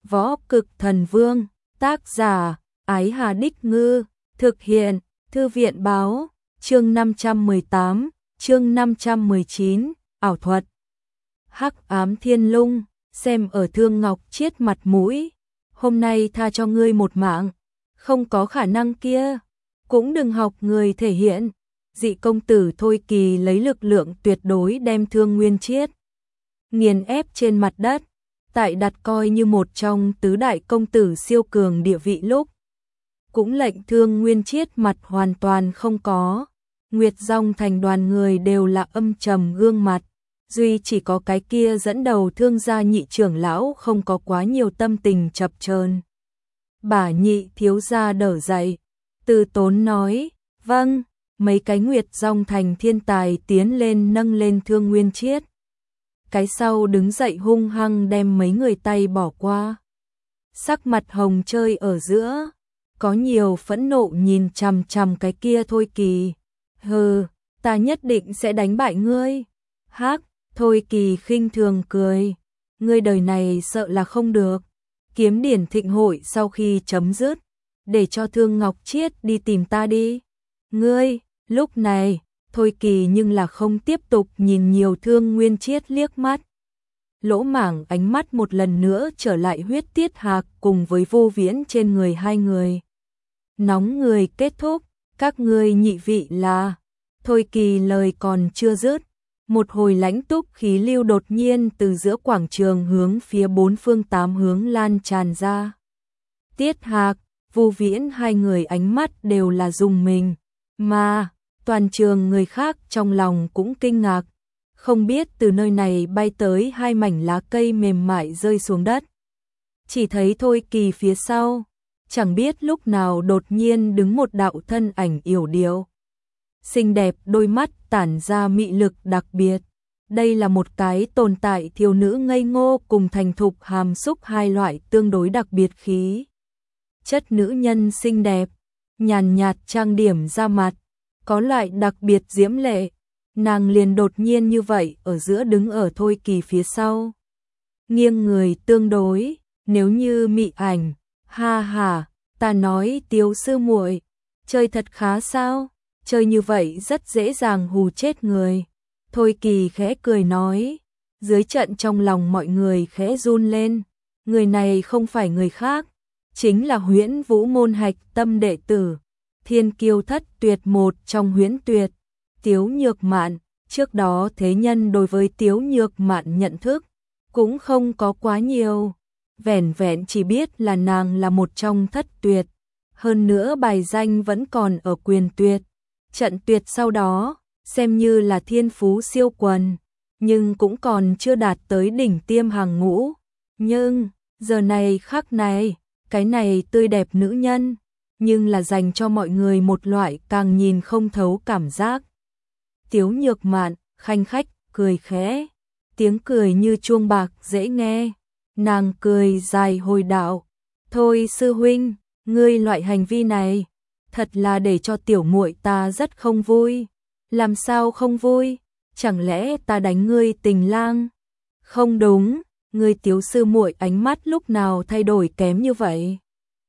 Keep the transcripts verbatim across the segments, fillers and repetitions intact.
Võ Cực Thần Vương, tác giả, Ái Hà Đích Ngư, thực hiện, Thư viện báo, chương năm trăm mười tám, chương năm trăm mười chín, ảo thuật. Hắc Ám Thiên Lung, xem ở Thương Ngọc Chiết mặt mũi, hôm nay tha cho ngươi một mạng, không có khả năng kia, cũng đừng học người thể hiện. Dị công tử Thôi Kỳ lấy lực lượng tuyệt đối đem Thương Nguyên Chiết nghiền ép trên mặt đất, tại đặt coi như một trong tứ đại công tử siêu cường địa vị lúc, cũng lệnh Thương Nguyên Chiết mặt hoàn toàn không có. Nguyệt Dòng thành đoàn người đều là âm trầm gương mặt, duy chỉ có cái kia dẫn đầu Thương gia nhị trưởng lão không có quá nhiều tâm tình chập chờn. Bà nhị thiếu gia đỡ dậy, từ tốn nói, vâng. Mấy cái Nguyệt Dòng thành thiên tài tiến lên nâng lên Thương Nguyên Chiết. Cái sau đứng dậy hung hăng đem mấy người tay bỏ qua. Sắc mặt hồng chơi ở giữa, có nhiều phẫn nộ nhìn chằm chằm cái kia Thôi Kỳ. Hừ, ta nhất định sẽ đánh bại ngươi. Hắc, Thôi Kỳ khinh thường cười. Ngươi đời này sợ là không được. Kiếm điển thịnh hội sau khi chấm dứt, để cho Thương Ngọc Chiết đi tìm ta đi. Ngươi, lúc này, Thôi Kỳ nhưng là không tiếp tục nhìn nhiều Thương Nguyên Chiết liếc mắt. Lỗ Mảng ánh mắt một lần nữa trở lại Huyết Tiết Hạc cùng với Vô Viễn trên người hai người. Nóng người kết thúc, các ngươi nhị vị là. Thôi Kỳ lời còn chưa dứt, một hồi lãnh túc khí lưu đột nhiên từ giữa quảng trường hướng phía bốn phương tám hướng lan tràn ra. Tiết Hạc, Vô Viễn hai người ánh mắt đều là rùng mình, mà toàn trường người khác trong lòng cũng kinh ngạc, không biết từ nơi này bay tới hai mảnh lá cây mềm mại rơi xuống đất. Chỉ thấy Thôi Kỳ phía sau, chẳng biết lúc nào đột nhiên đứng một đạo thân ảnh yểu điệu. Xinh đẹp, đôi mắt tản ra mị lực đặc biệt. Đây là một cái tồn tại thiếu nữ ngây ngô cùng thành thục hàm xúc hai loại tương đối đặc biệt khí. Chất nữ nhân xinh đẹp, nhàn nhạt trang điểm da mặt, có loại đặc biệt diễm lệ, nàng liền đột nhiên như vậy ở giữa đứng ở Thôi Kỳ phía sau. Nghiêng người tương đối, nếu như mị ảnh, ha ha, ta nói Tiếu sư muội, chơi thật khá sao, chơi như vậy rất dễ dàng hù chết người. Thôi Kỳ khẽ cười nói, dưới trận trong lòng mọi người khẽ run lên, người này không phải người khác, chính là Huyễn Vũ môn hạch tâm đệ tử. Thiên kiêu thất tuyệt một trong Huyễn Tuyệt, Tiếu Nhược Mạn. Trước đó thế nhân đối với Tiếu Nhược Mạn nhận thức cũng không có quá nhiều, vẻn vẹn chỉ biết là nàng là một trong thất tuyệt, hơn nữa bài danh vẫn còn ở quyền tuyệt. Trận tuyệt sau đó, xem như là thiên phú siêu quần, nhưng cũng còn chưa đạt tới đỉnh tiêm hàng ngũ. Nhưng, giờ này khắc này, cái này tươi đẹp nữ nhân, nhưng là dành cho mọi người một loại càng nhìn không thấu cảm giác. Tiếu Nhược Mạn, khanh khách, cười khẽ, tiếng cười như chuông bạc dễ nghe, nàng cười dài hồi đạo, thôi sư huynh, ngươi loại hành vi này, thật là để cho tiểu muội ta rất không vui. Làm sao không vui, chẳng lẽ ta đánh ngươi tình lang? Không đúng, ngươi Tiếu sư muội ánh mắt lúc nào thay đổi kém như vậy?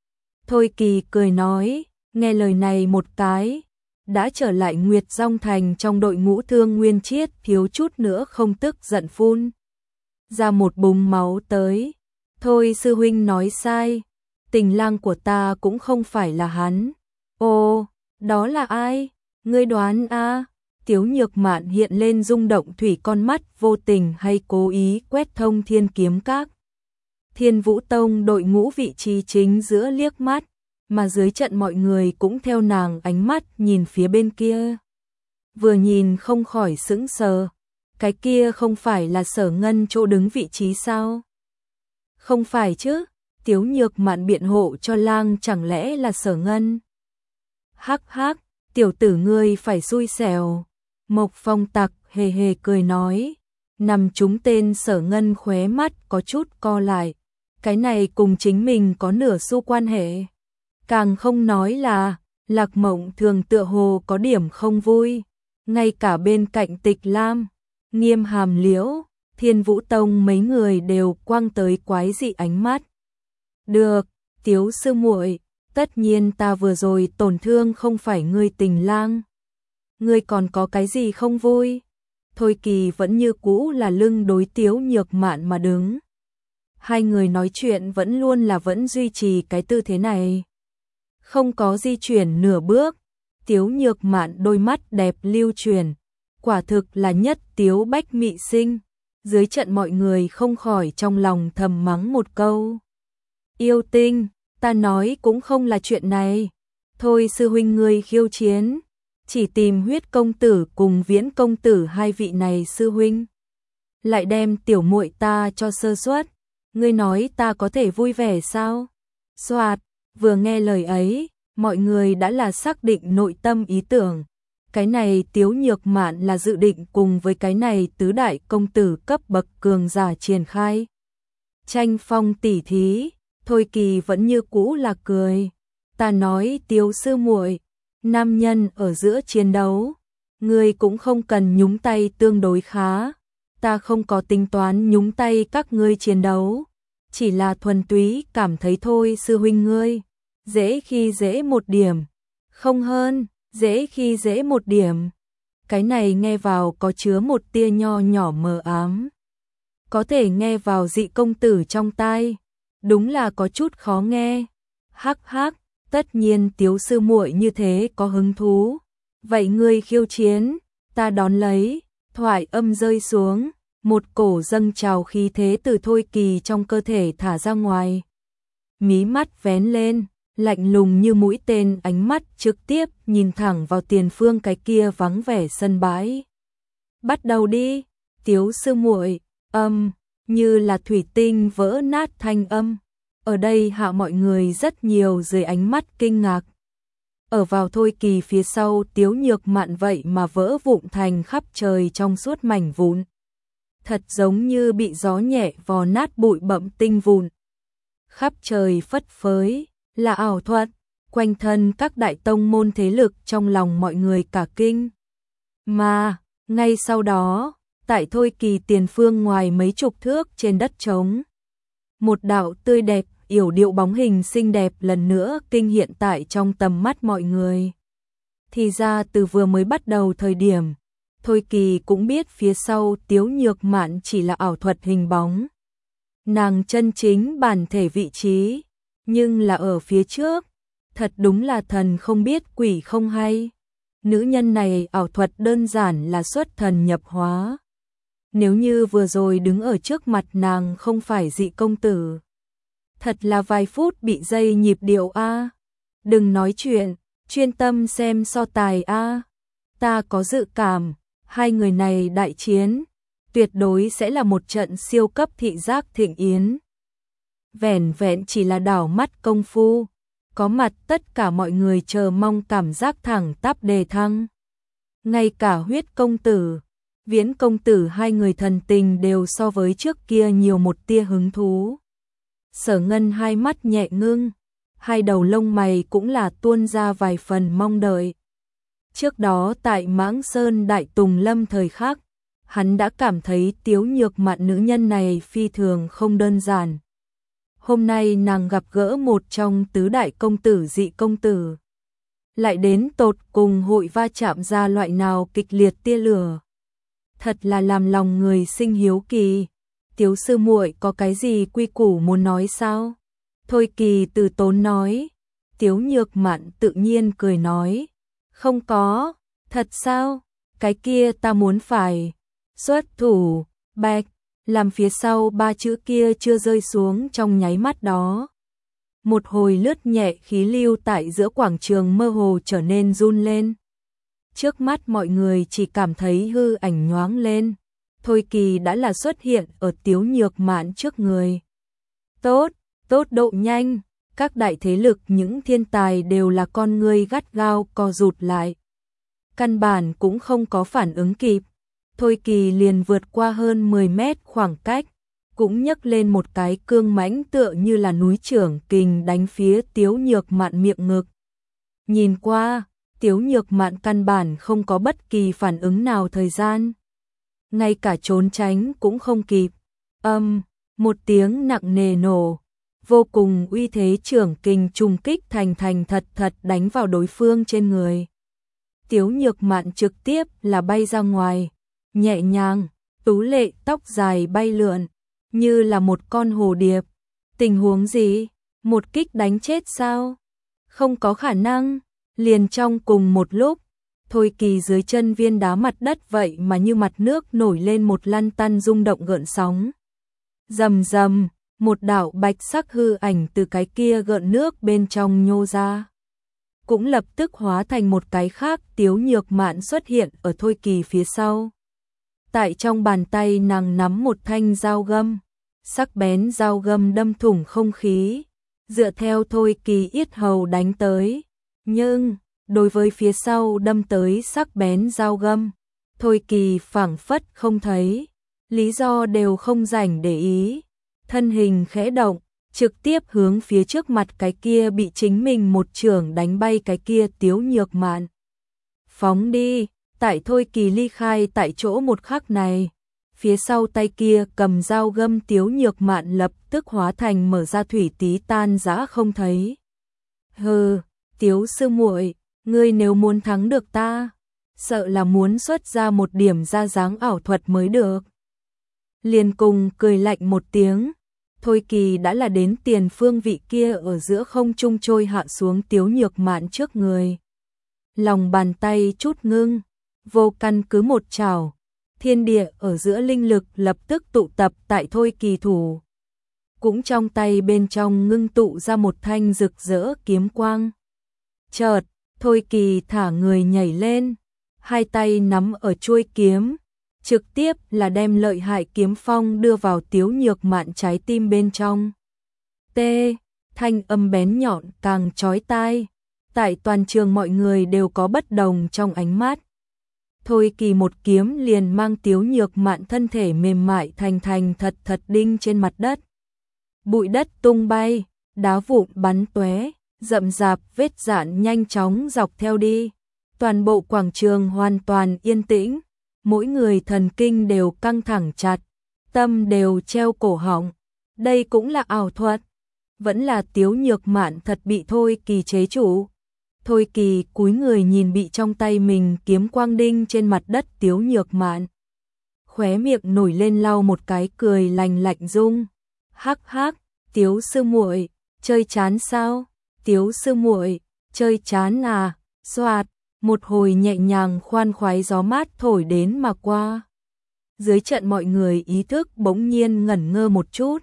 Thôi Kỳ cười nói, nghe lời này một cái, đã trở lại Nguyệt Dòng thành trong đội ngũ Thương Nguyên Chiết thiếu chút nữa không tức giận phun ra một búng máu tới. Thôi sư huynh nói sai, tình lang của ta cũng không phải là hắn. Ồ, đó là ai? Ngươi đoán a? À? Tiếu Nhược Mạn hiện lên rung động thủy con mắt vô tình hay cố ý quét thông Thiên Kiếm Các. Thiên Vũ Tông đội ngũ vị trí chính giữa liếc mắt, mà dưới trận mọi người cũng theo nàng ánh mắt nhìn phía bên kia. Vừa nhìn không khỏi sững sờ, cái kia không phải là Sở Ngân chỗ đứng vị trí sao? Không phải chứ, Tiếu Nhược Mạn biện hộ cho lang chẳng lẽ là Sở Ngân? Hắc hắc, tiểu tử ngươi phải xui xẻo. Mộc Phong Tặc hề hề cười nói, nằm trúng tên Sở Ngân khóe mắt có chút co lại. Cái này cùng chính mình có nửa xu quan hệ. Càng không nói là, Lạc Mộng Thường tựa hồ có điểm không vui. Ngay cả bên cạnh Tịch Lam, Nghiêm Hàm Liễu, Thiên Vũ Tông mấy người đều quăng tới quái dị ánh mắt. Được, Tiếu sư muội, tất nhiên ta vừa rồi tổn thương không phải ngươi Tình Lang. Ngươi còn có cái gì không vui? Thôi Kỳ vẫn như cũ là lưng đối Tiếu Nhược Mạn mà đứng. Hai người nói chuyện vẫn luôn là vẫn duy trì cái tư thế này. Không có di chuyển nửa bước. Tiếu Nhược Mạn đôi mắt đẹp lưu chuyển. Quả thực là nhất tiếu bách mị sinh. Dưới trận mọi người không khỏi trong lòng thầm mắng một câu. Yêu tinh, ta nói cũng không là chuyện này. Thôi sư huynh ngươi khiêu chiến. Chỉ tìm Huyết công tử cùng Viễn công tử hai vị này sư huynh. Lại đem tiểu muội ta cho sơ suất. Ngươi nói ta có thể vui vẻ sao? Soạt, vừa nghe lời ấy, mọi người đã là xác định nội tâm ý tưởng. Cái này Tiếu Nhược Mạn là dự định cùng với cái này tứ đại công tử cấp bậc cường giả triển khai. Tranh phong tỉ thí, Thôi Kỳ vẫn như cũ là cười. Ta nói Tiếu sư muội, nam nhân ở giữa chiến đấu, ngươi cũng không cần nhúng tay tương đối khá. Ta không có tính toán nhúng tay các ngươi chiến đấu. Chỉ là thuần túy cảm thấy thôi sư huynh ngươi. Dễ khi dễ một điểm. Không hơn, dễ khi dễ một điểm. Cái này nghe vào có chứa một tia nho nhỏ mờ ám. Có thể nghe vào dị công tử trong tai. Đúng là có chút khó nghe. Hắc hắc, tất nhiên Tiếu sư muội như thế có hứng thú. Vậy ngươi khiêu chiến, ta đón lấy. Thoại âm rơi xuống. Một cổ dâng trào khí thế từ Thôi Kỳ trong cơ thể thả ra ngoài. Mí mắt vén lên, lạnh lùng như mũi tên, ánh mắt trực tiếp nhìn thẳng vào tiền phương cái kia vắng vẻ sân bãi. Bắt đầu đi, Tiếu sư muội, âm, như là thủy tinh vỡ nát thanh âm. Ở đây hạ mọi người rất nhiều dưới ánh mắt kinh ngạc. Ở vào Thôi Kỳ phía sau Tiếu Nhược Mạn vậy mà vỡ vụn thành khắp trời trong suốt mảnh vụn. Thật giống như bị gió nhẹ vò nát bụi bặm tinh vụn. Khắp trời phất phới, là ảo thuật, quanh thân các đại tông môn thế lực trong lòng mọi người cả kinh. Mà, ngay sau đó, tại Thôi Kỳ tiền phương ngoài mấy chục thước trên đất trống. Một đạo tươi đẹp, yểu điệu bóng hình xinh đẹp lần nữa kinh hiện tại trong tầm mắt mọi người. Thì ra từ vừa mới bắt đầu thời điểm, Thôi Kỳ cũng biết phía sau Tiếu Nhược Mạn chỉ là ảo thuật hình bóng. Nàng chân chính bản thể vị trí, nhưng là ở phía trước. Thật đúng là thần không biết quỷ không hay. Nữ nhân này ảo thuật đơn giản là xuất thần nhập hóa. Nếu như vừa rồi đứng ở trước mặt nàng không phải dị công tử. Thật là vài phút bị dây nhịp điệu a. Đừng nói chuyện, chuyên tâm xem so tài a. Ta có dự cảm. Hai người này đại chiến, tuyệt đối sẽ là một trận siêu cấp thị giác thịnh yến. Vẻn vẹn chỉ là đảo mắt công phu, có mặt tất cả mọi người chờ mong cảm giác thẳng tắp đề thăng. Ngay cả Huyết công tử, Viễn công tử hai người thần tình đều so với trước kia nhiều một tia hứng thú. Sở Ngân hai mắt nhẹ ngưng, hai đầu lông mày cũng là tuôn ra vài phần mong đợi. Trước đó tại Mãng Sơn Đại Tùng Lâm thời khắc, hắn đã cảm thấy Tiếu Nhược Mạn nữ nhân này phi thường không đơn giản. Hôm nay nàng gặp gỡ một trong tứ đại công tử dị công tử. Lại đến tột cùng hội va chạm ra loại nào kịch liệt tia lửa. Thật là làm lòng người sinh hiếu kỳ. Tiếu sư muội có cái gì quy củ muốn nói sao? Thôi Kỳ từ tốn nói. Tiếu Nhược Mạn tự nhiên cười nói. Không có, thật sao? Cái kia ta muốn phải. Xuất thủ, bạch, làm phía sau ba chữ kia chưa rơi xuống trong nháy mắt đó. Một hồi lướt nhẹ khí lưu tại giữa quảng trường mơ hồ trở nên run lên. Trước mắt mọi người chỉ cảm thấy hư ảnh nhoáng lên. Thôi Kỳ đã là xuất hiện ở Tiếu Nhược Mạn trước người. Tốt, tốt độ nhanh. Các đại thế lực những thiên tài đều là con ngươi gắt gao co rụt lại. Căn bản cũng không có phản ứng kịp. Thôi Kỳ liền vượt qua hơn mười mét khoảng cách, cũng nhấc lên một cái cương mãnh tựa như là núi trưởng kình đánh phía Tiếu Nhược Mạn miệng ngực. Nhìn qua, Tiếu Nhược Mạn căn bản không có bất kỳ phản ứng nào thời gian. Ngay cả trốn tránh cũng không kịp. Âm, một tiếng nặng nề nổ. vô cùng uy thế trưởng kình trùng kích thành thành thật thật đánh vào đối phương trên người. Tiếu Nhược Mạn trực tiếp là bay ra ngoài, nhẹ nhàng, tú lệ tóc dài bay lượn, như là một con hồ điệp. Tình huống gì? Một kích đánh chết sao? Không có khả năng. Liền trong cùng một lúc, Thôi Kỳ dưới chân viên đá mặt đất vậy mà như mặt nước nổi lên một lăn tăn rung động gợn sóng. Rầm rầm, một đạo bạch sắc hư ảnh từ cái kia gợn nước bên trong nhô ra. Cũng lập tức hóa thành một cái khác. Tiếu Nhược Mạn xuất hiện ở Thôi Kỳ phía sau. Tại trong bàn tay nàng nắm một thanh dao găm, sắc bén dao găm đâm thủng không khí, dựa theo Thôi Kỳ yết hầu đánh tới. Nhưng, đối với phía sau đâm tới sắc bén dao găm, Thôi Kỳ phảng phất không thấy, lý do đều không rảnh để ý. Thân hình khẽ động, trực tiếp hướng phía trước mặt cái kia bị chính mình một chưởng đánh bay cái kia Tiếu Nhược Mạn. Phóng đi, tại Thôi Kỳ ly khai tại chỗ một khắc này, phía sau tay kia cầm dao găm Tiếu Nhược Mạn lập tức hóa thành mở ra thủy tí tan rã không thấy. Hừ, Tiếu sư muội, ngươi nếu muốn thắng được ta, sợ là muốn xuất ra một điểm ra dáng ảo thuật mới được. Liền cùng cười lạnh một tiếng, Thôi Kỳ đã là đến tiền phương vị kia ở giữa không trung trôi hạ xuống Tiếu Nhược Mạn trước người. Lòng bàn tay chút ngưng, vô căn cứ một chảo, thiên địa ở giữa linh lực lập tức tụ tập tại Thôi Kỳ thủ. Cũng trong tay bên trong ngưng tụ ra một thanh rực rỡ kiếm quang. Chợt, Thôi Kỳ thả người nhảy lên, hai tay nắm ở chuôi kiếm, trực tiếp là đem lợi hại kiếm phong đưa vào Tiếu Nhược Mạn trái tim bên trong. T, thanh âm bén nhọn càng chói tai, tại toàn trường mọi người đều có bất đồng trong ánh mắt. Thôi Kỳ một kiếm liền mang Tiếu Nhược Mạn thân thể mềm mại thành thành thật thật đinh trên mặt đất. Bụi đất tung bay, đá vụn bắn tóe, rậm rạp vết rạn nhanh chóng dọc theo đi. Toàn bộ quảng trường hoàn toàn yên tĩnh, mỗi người thần kinh đều căng thẳng chặt, tâm đều treo cổ họng. Đây cũng là ảo thuật, vẫn là Tiếu Nhược Mạn thật bị Thôi Kỳ chế trụ. Thôi Kỳ cúi người nhìn bị trong tay mình kiếm quang đinh trên mặt đất Tiếu Nhược Mạn, khóe miệng nổi lên lau một cái cười lành lạnh dung. Hắc hắc, Tiếu sư muội, chơi chán sao? Tiếu sư muội, chơi chán à? Xoạt, một hồi nhẹ nhàng khoan khoái gió mát thổi đến mà qua. Dưới trận mọi người ý thức bỗng nhiên ngẩn ngơ một chút.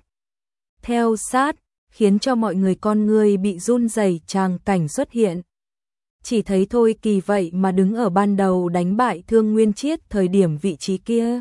Theo sát, khiến cho mọi người con người bị run rẩy tràng cảnh xuất hiện. Chỉ thấy Thôi Kỳ vậy mà đứng ở ban đầu đánh bại Thương Nguyên Chiết thời điểm vị trí kia.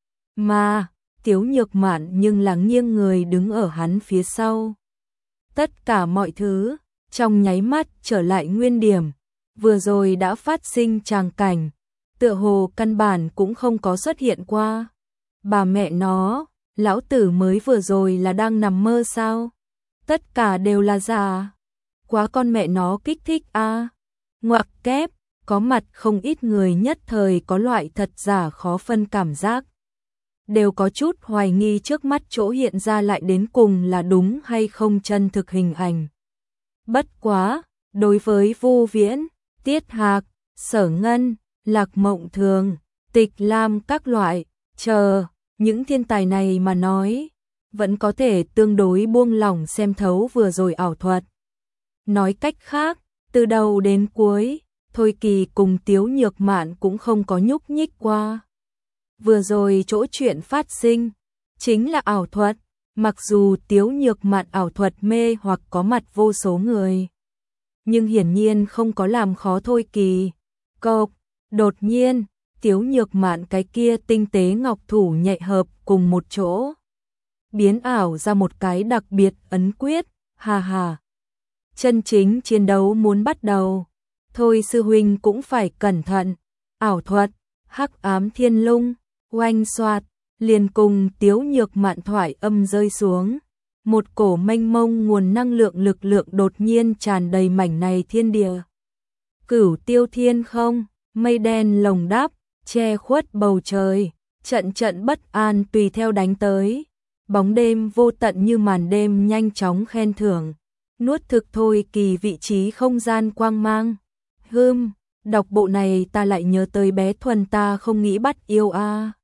Mà, Tiếu Nhược Mạn nhưng là nghiêng người đứng ở hắn phía sau. Tất cả mọi thứ, trong nháy mắt trở lại nguyên điểm. Vừa rồi đã phát sinh tràng cảnh, tựa hồ căn bản cũng không có xuất hiện qua. Bà mẹ nó, lão tử mới vừa rồi là đang nằm mơ sao? Tất cả đều là giả. Quá con mẹ nó kích thích a. À. Ngoặc kép, có mặt không ít người nhất thời có loại thật giả khó phân cảm giác. Đều có chút hoài nghi trước mắt chỗ hiện ra lại đến cùng là đúng hay không chân thực hình ảnh. Bất quá, đối với Vu Viễn, Tiết Hạc, Sở Ngân, Lạc Mộng Thường, Tịch Lam các loại, chờ, những thiên tài này mà nói, vẫn có thể tương đối buông lỏng xem thấu vừa rồi ảo thuật. Nói cách khác, từ đầu đến cuối, Thôi Kỳ cùng Tiếu Nhược Mạn cũng không có nhúc nhích qua. Vừa rồi chỗ chuyện phát sinh, chính là ảo thuật, mặc dù Tiếu Nhược Mạn ảo thuật mê hoặc có mặt vô số người. Nhưng hiển nhiên không có làm khó Thôi Kỳ. Cộc, đột nhiên, Tiếu Nhược Mạn cái kia tinh tế ngọc thủ nhạy hợp cùng một chỗ. Biến ảo ra một cái đặc biệt ấn quyết, hà hà. Chân chính chiến đấu muốn bắt đầu. Thôi sư huynh cũng phải cẩn thận. Ảo thuật, hắc ám thiên lung, oanh xoạt, liền cùng Tiếu Nhược Mạn thoại âm rơi xuống. Một cổ mênh mông nguồn năng lượng lực lượng đột nhiên tràn đầy mảnh này thiên địa. Cửu tiêu thiên không, mây đen lồng đắp, che khuất bầu trời, trận trận bất an tùy theo đánh tới. Bóng đêm vô tận như màn đêm nhanh chóng khen thưởng. Nuốt thực thôi kỳ vị trí không gian quang mang. Hưm, đọc bộ này ta lại nhớ tới bé Thuần ta không nghĩ bắt yêu a. À.